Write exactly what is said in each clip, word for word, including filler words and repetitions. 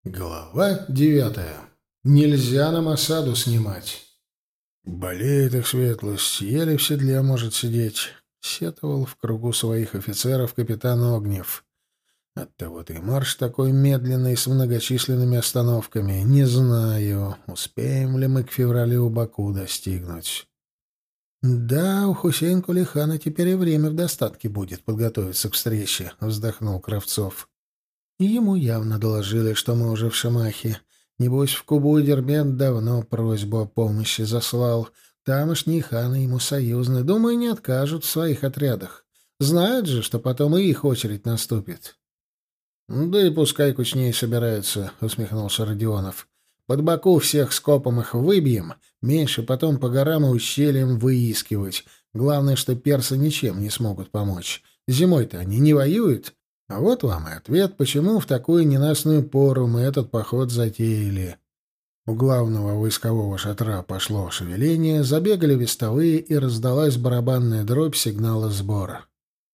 Глава девятая. Нельзя нам осаду снимать. Болеет их светлость, еле в седле может сидеть, сетовал в кругу своих офицеров капитан Огнев. Оттого-то и марш такой медленный, с многочисленными остановками. Не знаю, успеем ли мы к февралю Баку достигнуть. Да, у Хусейн Кулихана теперь и время в достатке будет подготовиться к встрече, вздохнул Кравцов. И ему явно доложили, что мы уже в Шамахе. Небось, в Кубу и Дербент давно просьбу о помощи заслал. Тамошние ханы ему союзны. Думаю, не откажут в своих отрядах. Знают же, что потом и их очередь наступит. — Да и пускай кучнее собираются, — усмехнулся Родионов. — Под Баку всех скопом их выбьем, меньше потом по горам и ущельям выискивать. Главное, что персы ничем не смогут помочь. Зимой-то они не воюют. А вот вам и ответ, почему в такую ненастную пору мы этот поход затеяли. У главного войскового шатра пошло шевеление, забегали вестовые, и раздалась барабанная дробь сигнала сбора.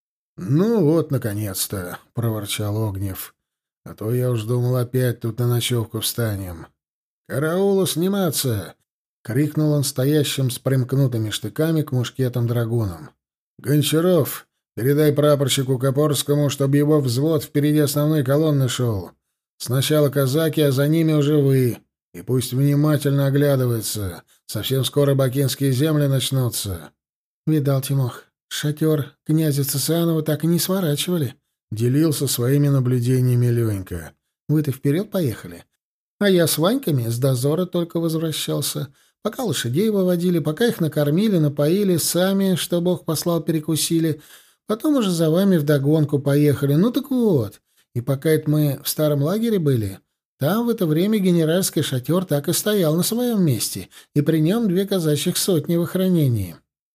«Ну вот, наконец-то!» — проворчал Огнев. «А то я уж думал, опять тут на ночевку встанем». «Караулу сниматься!» — крикнул он стоящим с примкнутыми штыками к мушкетам драгунам. «Гончаров! Передай прапорщику Копорскому, чтобы его взвод впереди основной колонны шел. Сначала казаки, а за ними уже вы. И пусть внимательно оглядывается. Совсем скоро бакинские земли начнутся». «Видал, Тимох, шатер князя Цесанова так и не сворачивали», — делился своими наблюдениями Ленька. «Вы-то вперед поехали. А я с Ваньками с дозора только возвращался. Пока лошадей выводили, пока их накормили, напоили, сами, что Бог послал, перекусили. Потом уже за вами вдогонку поехали. Ну так вот. И пока это мы в старом лагере были, там в это время генеральский шатер так и стоял на своем месте, и при нем две казачьих сотни в охранении».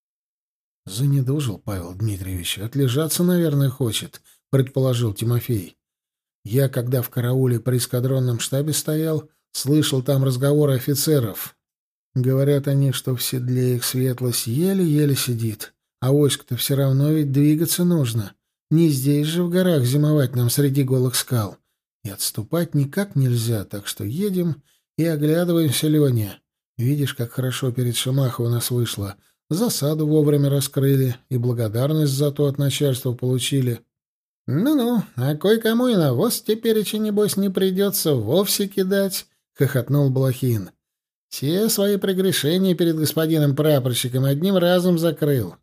«Занедужил Павел Дмитриевич. Отлежаться, наверное, хочет», — предположил Тимофей. «Я, когда в карауле при эскадронном штабе стоял, слышал там разговоры офицеров. Говорят они, что в седле их светлость еле-еле сидит. А войску-то все равно ведь двигаться нужно. Не здесь же в горах зимовать нам среди голых скал. И отступать никак нельзя, так что едем и оглядываемся, Леня. Видишь, как хорошо перед Шамахой у нас вышло. Засаду вовремя раскрыли и благодарность за то от начальства получили». «Ну-ну, а кое-кому и навоз тепереча, небось, не придется вовсе кидать», — хохотнул Блохин. «Все свои прегрешения перед господином прапорщиком одним разом закрыл».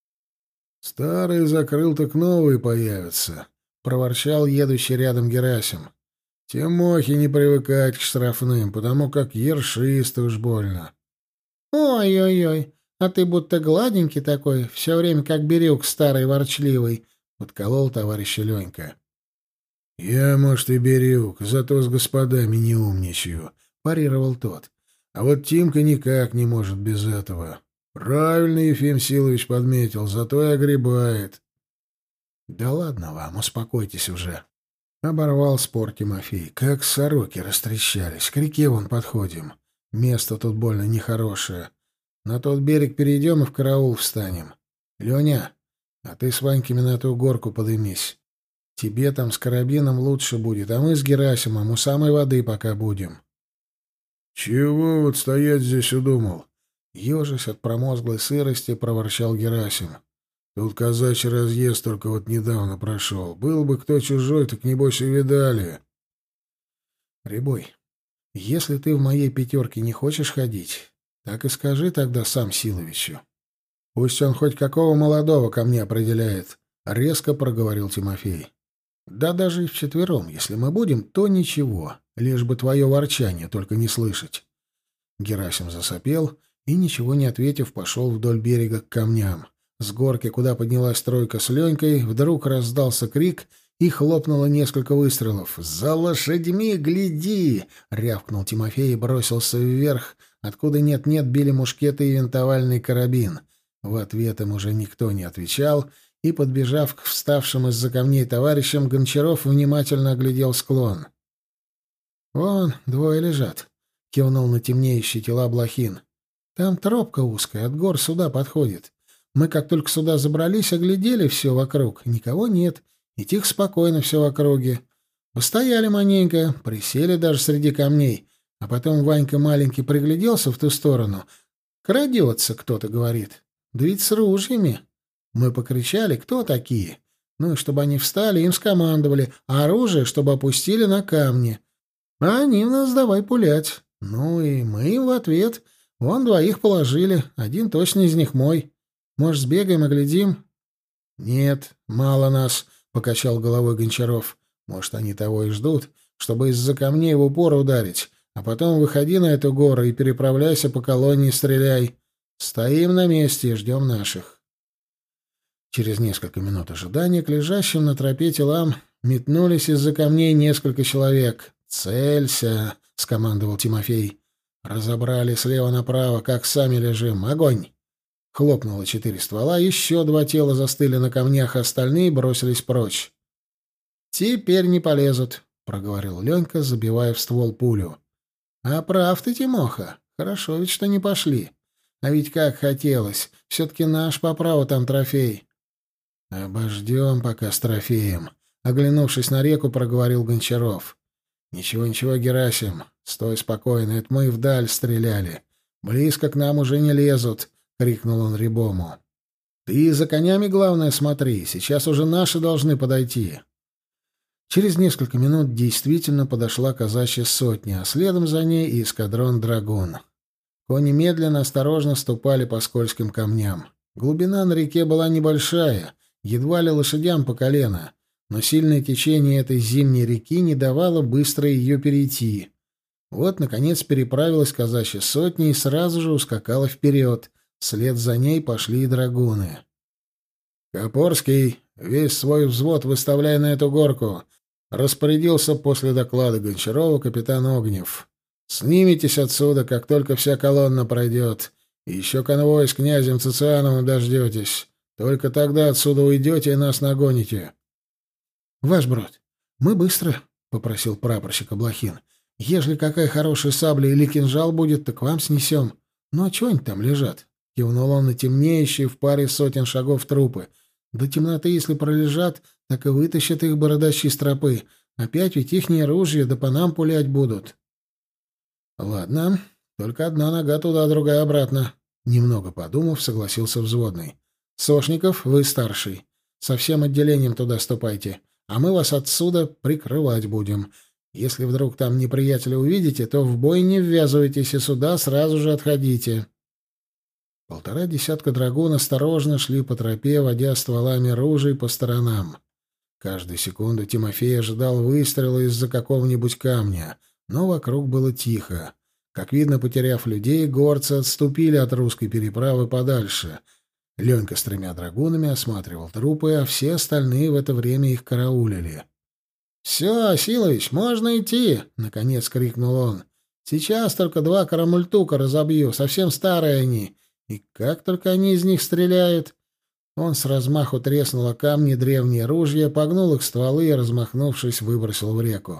«Старые закрыл, так новые появятся», — проворчал едущий рядом Герасим. «Те мохи не привыкать к штрафным, потому как ершисты уж больно». «Ой-ой-ой, а ты будто гладенький такой, все время как бирюк старый ворчливый», — подколол товарищ Ленька. «Я, может, и берюк, зато с господами не умничаю», — парировал тот. «А вот Тимка никак не может без этого. Правильно Ефим Силович подметил, зато и огребает». «Да ладно вам, успокойтесь уже», — оборвал спор Тимофей. «Как сороки растрещались. К реке вон подходим. Место тут больно нехорошее. На тот берег перейдем и в караул встанем. Леня, а ты с Ваньками на ту горку подымись. Тебе там с карабином лучше будет, а мы с Герасимом у самой воды пока будем». «Чего вот стоять здесь удумал?» Ежась от промозглой сырости, проворчал Герасим. «Тут казачий разъезд только вот недавно прошел. Был бы кто чужой, так небось и видали». «Рябой, если ты в моей пятерке не хочешь ходить, так и скажи тогда сам Силовичу. Пусть он хоть какого молодого ко мне определяет», — резко проговорил Тимофей. «Да даже и вчетвером, если мы будем, то ничего, лишь бы твое ворчание только не слышать». Герасим засопел и, ничего не ответив, пошел вдоль берега к камням. С горки, куда поднялась тройка с Ленькой, вдруг раздался крик и хлопнуло несколько выстрелов. «За лошадьми гляди!» — рявкнул Тимофей и бросился вверх, откуда нет-нет били мушкеты и винтовальный карабин. В ответ им уже никто не отвечал, и, подбежав к вставшим из-за камней товарищам, Гончаров внимательно оглядел склон. «Вон двое лежат», — кивнул на темнеющие тела Блохин. «Там тропка узкая, от гор сюда подходит. Мы как только сюда забрались, оглядели все вокруг. Никого нет, и тихо спокойно все в округе. Постояли маненько, присели даже среди камней, а потом Ванька маленький пригляделся в ту сторону. «Крадется кто-то», — говорит. «Да ведь с ружьями». Мы покричали, кто такие. Ну и чтобы они встали, им скомандовали, а оружие, чтобы опустили на камни. А они в нас давай пулять. Ну и мы им в ответ. Вон двоих положили, один точно из них мой. Может, сбегаем и глядим? Нет, мало нас, — покачал головой Гончаров. Может, они того и ждут, чтобы из-за камней в упор ударить. А потом выходи на эту гору и переправляйся по колонии, стреляй. Стоим на месте и ждем наших. Через несколько минут ожидания к лежащим на тропе телам метнулись из-за камней несколько человек. «Целься!» — скомандовал Тимофей. Разобрали слева направо, как сами лежим. Огонь! Хлопнуло четыре ствола, еще два тела застыли на камнях, а остальные бросились прочь. «Теперь не полезут», — проговорил Ленька, забивая в ствол пулю. «А прав ты, Тимоха. Хорошо ведь, что не пошли. А ведь как хотелось. Все-таки наш по праву там трофей». «Обождем пока с трофеем», — оглянувшись на реку, проговорил Гончаров. «Ничего, ничего, Герасим, стой спокойно, это мы вдаль стреляли. Близко к нам уже не лезут», — крикнул он Рябому. «Ты за конями, главное, смотри, сейчас уже наши должны подойти». Через несколько минут действительно подошла казачья сотня, а следом за ней и эскадрон «Драгун». Кони медленно, осторожно ступали по скользким камням. Глубина на реке была небольшая, едва ли лошадям по колено, но сильное течение этой зимней реки не давало быстро ее перейти. Вот, наконец, переправилась казачья сотня и сразу же ускакала вперед. Вслед за ней пошли и драгуны. «Копорский, весь свой взвод выставляй на эту горку», — распорядился после доклада Гончарова капитан Огнев. «Снимитесь отсюда, как только вся колонна пройдет, и еще конвой с князем Цициановым дождетесь. Только тогда отсюда уйдете и нас нагоните». «Ваш брат, мы быстро», — попросил прапорщик Аблохин. «Ежели какая хорошая сабля или кинжал будет, так вам снесем. Ну а чего они там лежат?» — кивнул он на темнеющие в паре сотен шагов трупы. «До темноты, если пролежат, так и вытащат их бородачи с тропы. Опять ведь ихние ружья да по нам пулять будут». «Ладно, только одна нога туда, другая обратно», — немного подумав, согласился взводный. «Сошников, вы старший. Со всем отделением туда ступайте, а мы вас отсюда прикрывать будем. Если вдруг там неприятеля увидите, то в бой не ввязывайтесь и сюда сразу же отходите». Полтора десятка драгун осторожно шли по тропе, водя стволами ружей по сторонам. Каждую секунду Тимофей ожидал выстрела из-за какого-нибудь камня, но вокруг было тихо. Как видно, потеряв людей, горцы отступили от русской переправы подальше. Ленька с тремя драгунами осматривал трупы, а все остальные в это время их караулили. «Все, Асилович, можно идти!» — наконец крикнул он. «Сейчас только два карамультука разобью, совсем старые они. И как только они из них стреляют!» Он с размаху треснул о камни древние ружья, погнул их стволы и, размахнувшись, выбросил в реку.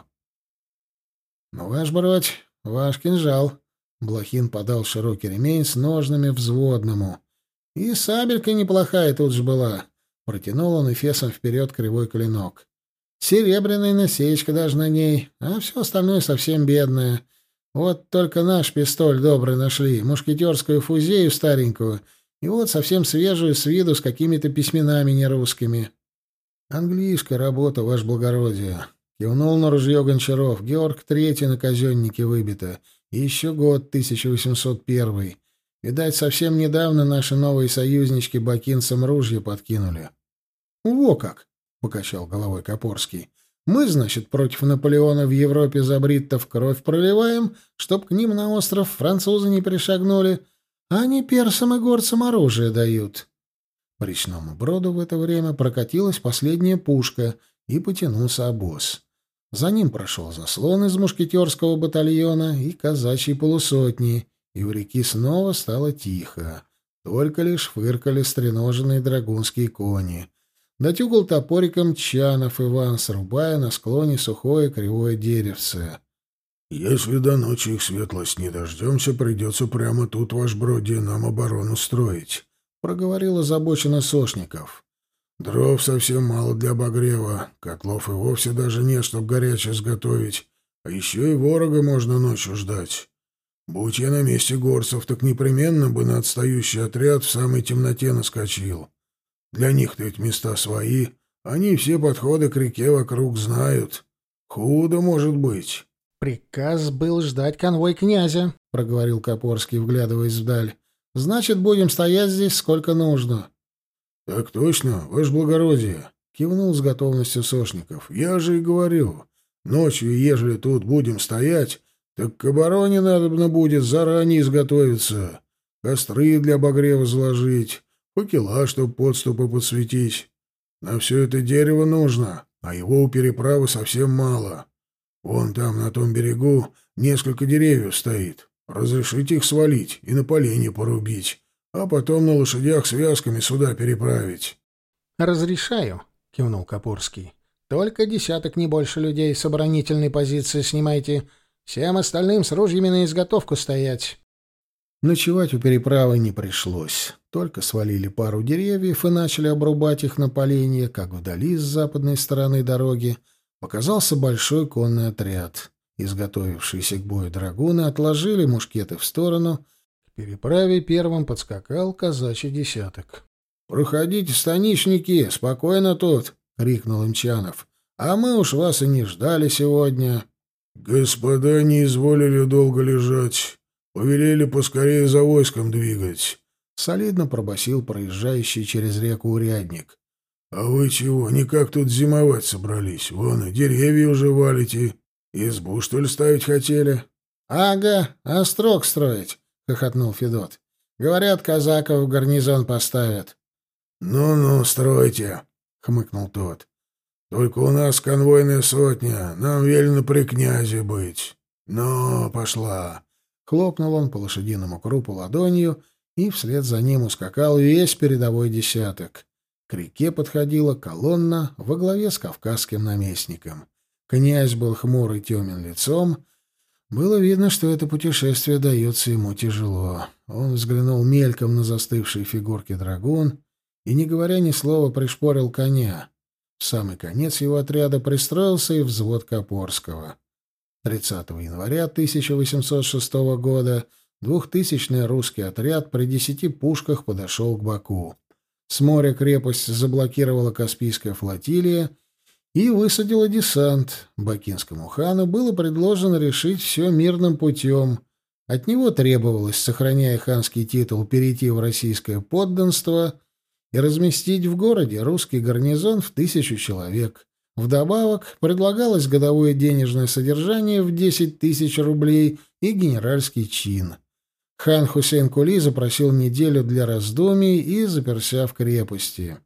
«Ну, ваш бродь, ваш кинжал!» Блохин подал широкий ремень с ножными взводному. «И сабелька неплохая тут же была!» Протянул он эфесом вперед кривой клинок. «Серебряная насечка даже на ней, а все остальное совсем бедное. Вот только наш пистоль добрый нашли, мушкетерскую фузею старенькую, и вот совсем свежую с виду с какими-то письменами нерусскими». «Английская работа, ваше благородие», — кивнул на ружье Гончаров. «Георг Третий на казеннике выбито. И еще год тысяча восемьсот первый. Видать, совсем недавно наши новые союзнички бакинцам ружья подкинули». «Во как!» — покачал головой Копорский. «Мы, значит, против Наполеона в Европе за бриттов кровь проливаем, чтоб к ним на остров французы не перешагнули, а они персам и горцам оружие дают». По речному броду в это время прокатилась последняя пушка, и потянулся обоз. За ним прошел заслон из мушкетерского батальона и казачьей полусотни, и у реки снова стало тихо. Только лишь фыркали стреноженные драгунские кони. Дотюгал топориком Чанов Иван, срубая на склоне сухое кривое деревце. «Если до ночи их светлость не дождемся, придется прямо тут, ваш бродие, нам оборону строить», — проговорил озабоченно Сошников. Дров совсем мало для обогрева, котлов и вовсе даже нет, чтоб горячее сготовить, а еще и ворога можно ночью ждать. Будь я на месте горцев, так непременно бы на отстающий отряд в самой темноте наскочил. Для них-то эти места свои, они все подходы к реке вокруг знают. Худо может быть. «Приказ был ждать конвой князя», — проговорил Копорский, вглядываясь вдаль. «Значит, будем стоять здесь сколько нужно». «Так точно, ваше благородие», — кивнул с готовностью Сошников. «Я же и говорю, ночью, ежели тут будем стоять, так к обороне надобно будет заранее изготовиться, костры для обогрева заложить, факела, чтоб подступы подсветить. На все это дерево нужно, а его у переправы совсем мало. Вон там, на том берегу, несколько деревьев стоит. Разрешите их свалить и на поленья порубить, а потом на лошадях связками сюда переправить». «Разрешаю», — кивнул Копорский. «Только десяток, не больше людей с оборонительной позиции снимайте. Всем остальным с ружьями на изготовку стоять». Ночевать у переправы не пришлось. Только свалили пару деревьев и начали обрубать их на поленья, как вдали с западной стороны дороги показался большой конный отряд. Изготовившиеся к бою драгуны отложили мушкеты в сторону. К переправе первым подскакал казачий десяток. «Проходите, станичники, спокойно тут!» — крикнул Имчанов. «А мы уж вас и не ждали сегодня». «Господа не изволили долго лежать, повелели поскорее за войском двигать», — солидно пробасил проезжающий через реку урядник. «А вы чего, никак тут зимовать собрались? Вон и деревья уже валите. Избу, что ли, ставить хотели?» «Ага, острог строить», — хохотнул Федот. «Говорят, казаков в гарнизон поставят». «Ну-ну, стройте», — хмыкнул тот. «Только у нас конвойная сотня, нам велено при князе быть. Ну, пошла». Хлопнул он по лошадиному крупу ладонью, и вслед за ним ускакал весь передовой десяток. К реке подходила колонна во главе с кавказским наместником. Князь был хмур и темен лицом. Было видно, что это путешествие дается ему тяжело. Он взглянул мельком на застывшие фигурки драгун и, не говоря ни слова, пришпорил коня. В самый конец его отряда пристроился и взвод Копорского. тридцатого января тысяча восемьсот шестого года двухтысячный русский отряд при десяти пушках подошел к Баку. С моря крепость заблокировала Каспийская флотилия и высадила десант. Бакинскому хану было предложено решить все мирным путем. От него требовалось, сохраняя ханский титул, перейти в российское подданство и разместить в городе русский гарнизон в тысячу человек. Вдобавок предлагалось годовое денежное содержание в десять тысяч рублей и генеральский чин. Хан Хусейн Кули запросил неделю для раздумий и заперся в крепости.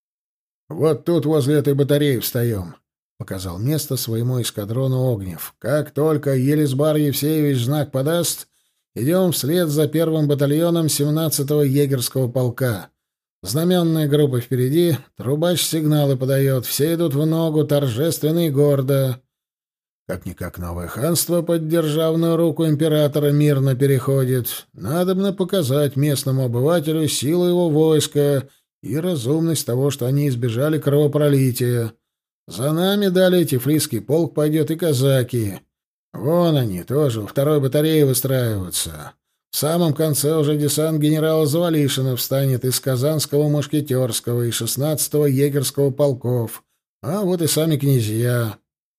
«Вот тут возле этой батареи встаем», — показал место своему эскадрону Огнев. «Как только Елизбар Евсеевич знак подаст, идем вслед за первым батальоном семнадцатого егерского полка. Знаменная группа впереди, трубач сигналы подает, все идут в ногу, торжественно и гордо. Как-никак новое ханство под державную руку императора мирно переходит. Надобно показать местному обывателю силу его войска и разумность того, что они избежали кровопролития. За нами далее Тифлисский полк пойдет и казаки. Вон они тоже у второй батареи выстраиваются. В самом конце уже десант генерала Завалишина встанет из Казанского мушкетерского и шестнадцатого егерского полков, а вот и сами князья».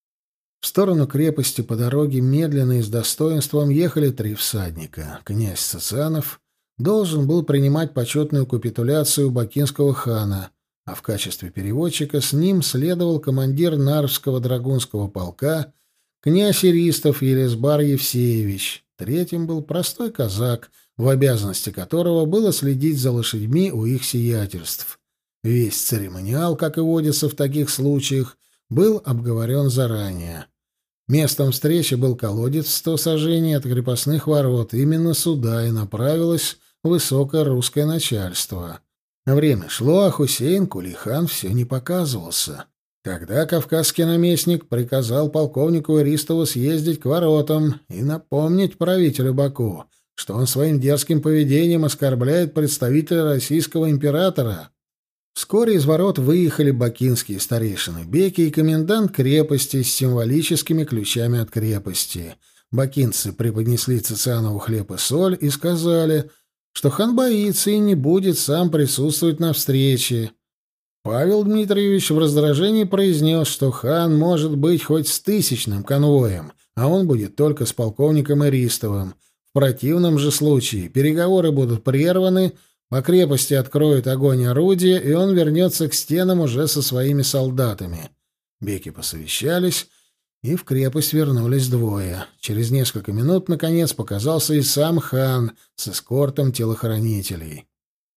В сторону крепости по дороге медленно и с достоинством ехали три всадника. Князь Цицанов должен был принимать почетную капитуляцию бакинского хана, а в качестве переводчика с ним следовал командир Нарвского драгунского полка князь Иристов Елизбар Евсеевич. Третьим был простой казак, в обязанности которого было следить за лошадьми у их сиятельств. Весь церемониал, как и водится в таких случаях, был обговорен заранее. Местом встречи был колодец в сто саженей от крепостных ворот. Именно сюда и направилось высокое русское начальство. Время шло, а Хусейн Кули-хан все не показывался. Тогда кавказский наместник приказал полковнику Иристову съездить к воротам и напомнить правителю Баку, что он своим дерзким поведением оскорбляет представителя российского императора. Вскоре из ворот выехали бакинские старейшины Беки и комендант крепости с символическими ключами от крепости. Бакинцы преподнесли Цицианову хлеб и соль и сказали, что хан боится и не будет сам присутствовать на встрече. Павел Дмитриевич в раздражении произнес, что хан может быть хоть с тысячным конвоем, а он будет только с полковником Иристовым. В противном же случае переговоры будут прерваны, по крепости откроют огонь орудия, и он вернется к стенам уже со своими солдатами. Беки посовещались, и в крепость вернулись двое. Через несколько минут, наконец, показался и сам хан с эскортом телохранителей.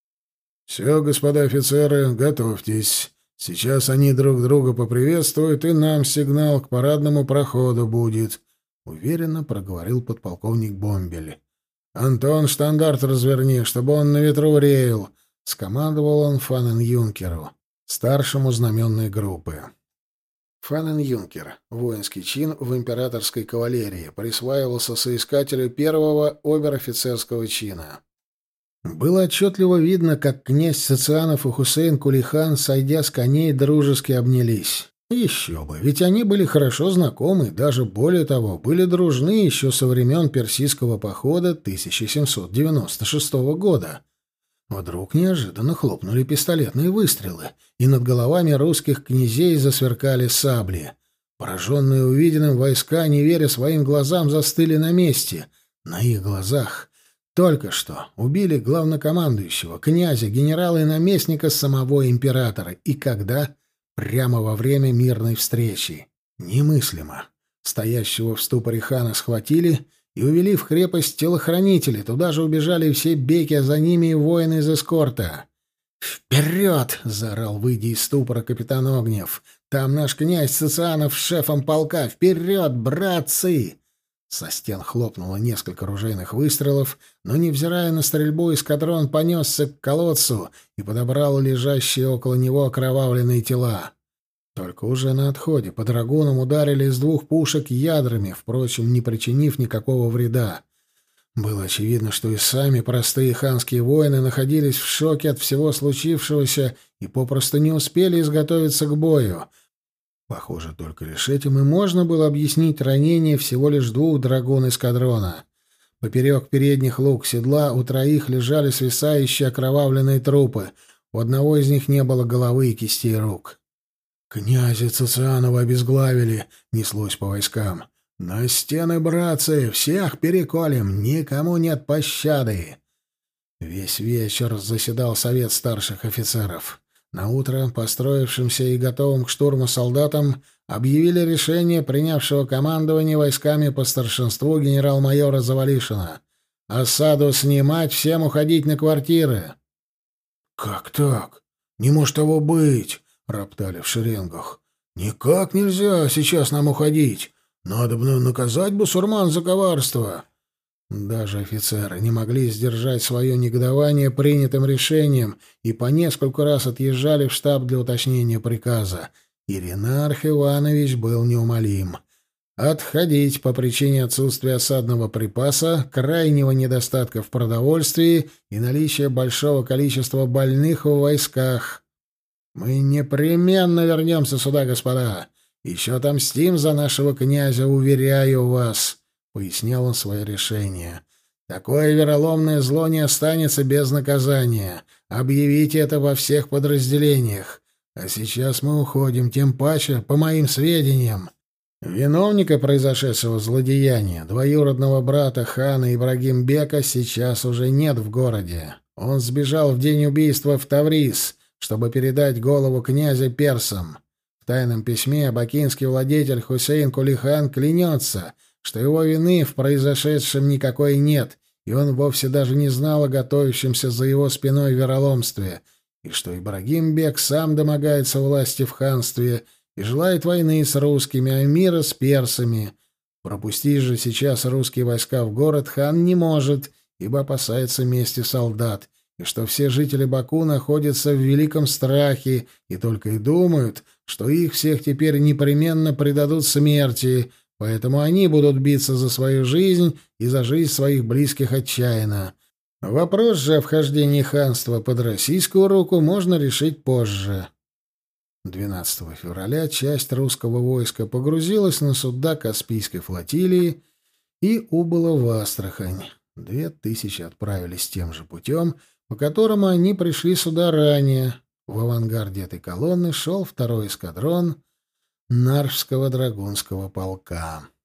«Все, господа офицеры, готовьтесь. Сейчас они друг друга поприветствуют, и нам сигнал к парадному проходу будет», — уверенно проговорил подполковник Бомбель. «Антон, штандарт разверни, чтобы он на ветру реял», — скомандовал он фанен-юнкеру, старшему знаменной группы. Фанен-юнкер — воинский чин в императорской кавалерии, присваивался соискателю первого обер-офицерского чина. Было отчетливо видно, как князь Цицианов и Хусейн Кулихан, сойдя с коней, дружески обнялись. Еще бы, ведь они были хорошо знакомы, даже более того, были дружны еще со времен персидского похода тысяча семьсот девяносто шестого года. Вдруг неожиданно хлопнули пистолетные выстрелы, и над головами русских князей засверкали сабли. Пораженные увиденным войска, не веря своим глазам, застыли на месте. На их глазах только что убили главнокомандующего, князя, генерала и наместника самого императора. И когда? Прямо во время мирной встречи. Немыслимо. Стоящего в ступоре хана схватили и увели в крепость телохранители. Туда же убежали все беки, а за ними и воины из эскорта. «Вперед!» — заорал, выйдя из ступора, капитан Огнев. «Там наш князь Цицианов с шефом полка! Вперед, братцы!» Со стен хлопнуло несколько ружейных выстрелов, но, невзирая на стрельбу, эскадрон понесся к колодцу и подобрал лежащие около него окровавленные тела. Только уже на отходе по драгунам ударили из двух пушек ядрами, впрочем, не причинив никакого вреда. Было очевидно, что и сами простые ханские воины находились в шоке от всего случившегося и попросту не успели изготовиться к бою. Похоже, только лишь этим и можно было объяснить ранение всего лишь двух драгун эскадрона. Поперек передних лук седла у троих лежали свисающие окровавленные трупы. У одного из них не было головы и кистей рук. «Князя Цицианова обезглавили!» — неслось по войскам. «На стены, братцы! Всех переколем! Никому нет пощады!» Весь вечер заседал совет старших офицеров. Наутро построившимся и готовым к штурму солдатам объявили решение принявшего командование войсками по старшинству генерал-майора Завалишина. Осаду снимать, всем уходить на квартиры. «Как так? Не может того быть!» — роптали в шеренгах. «Никак нельзя сейчас нам уходить. Надо бы наказать бусурман за коварство». Даже офицеры не могли сдержать свое негодование принятым решением и по нескольку раз отъезжали в штаб для уточнения приказа. Иринарх Иванович был неумолим. Отходить по причине отсутствия осадного припаса, крайнего недостатка в продовольствии и наличия большого количества больных в войсках. «Мы непременно вернемся сюда, господа. Еще отомстим за нашего князя, уверяю вас», — пояснял он свое решение. «Такое вероломное зло не останется без наказания. Объявите это во всех подразделениях. А сейчас мы уходим, тем паче, по моим сведениям. Виновника произошедшего злодеяния, двоюродного брата хана Ибрагим-бека, сейчас уже нет в городе. Он сбежал в день убийства в Таврис, чтобы передать голову князя персам. В тайном письме бакинский владетель Хусейн Кулихан клянется, что его вины в произошедшем никакой нет, и он вовсе даже не знал о готовящемся за его спиной вероломстве, и что Ибрагим-бек сам домогается власти в ханстве и желает войны с русскими, а мира с персами. Пропустить же сейчас русские войска в город хан не может, ибо опасается мести солдат, и что все жители Баку находятся в великом страхе и только и думают, что их всех теперь непременно предадут смерти, поэтому они будут биться за свою жизнь и за жизнь своих близких отчаянно. Вопрос же о вхождении ханства под российскую руку можно решить позже. двенадцатого февраля часть русского войска погрузилась на суда Каспийской флотилии и убыла в Астрахань. Две тысячи отправились тем же путем, по которому они пришли сюда ранее. В авангарде этой колонны шел второй эскадрон Нарвского драгунского полка.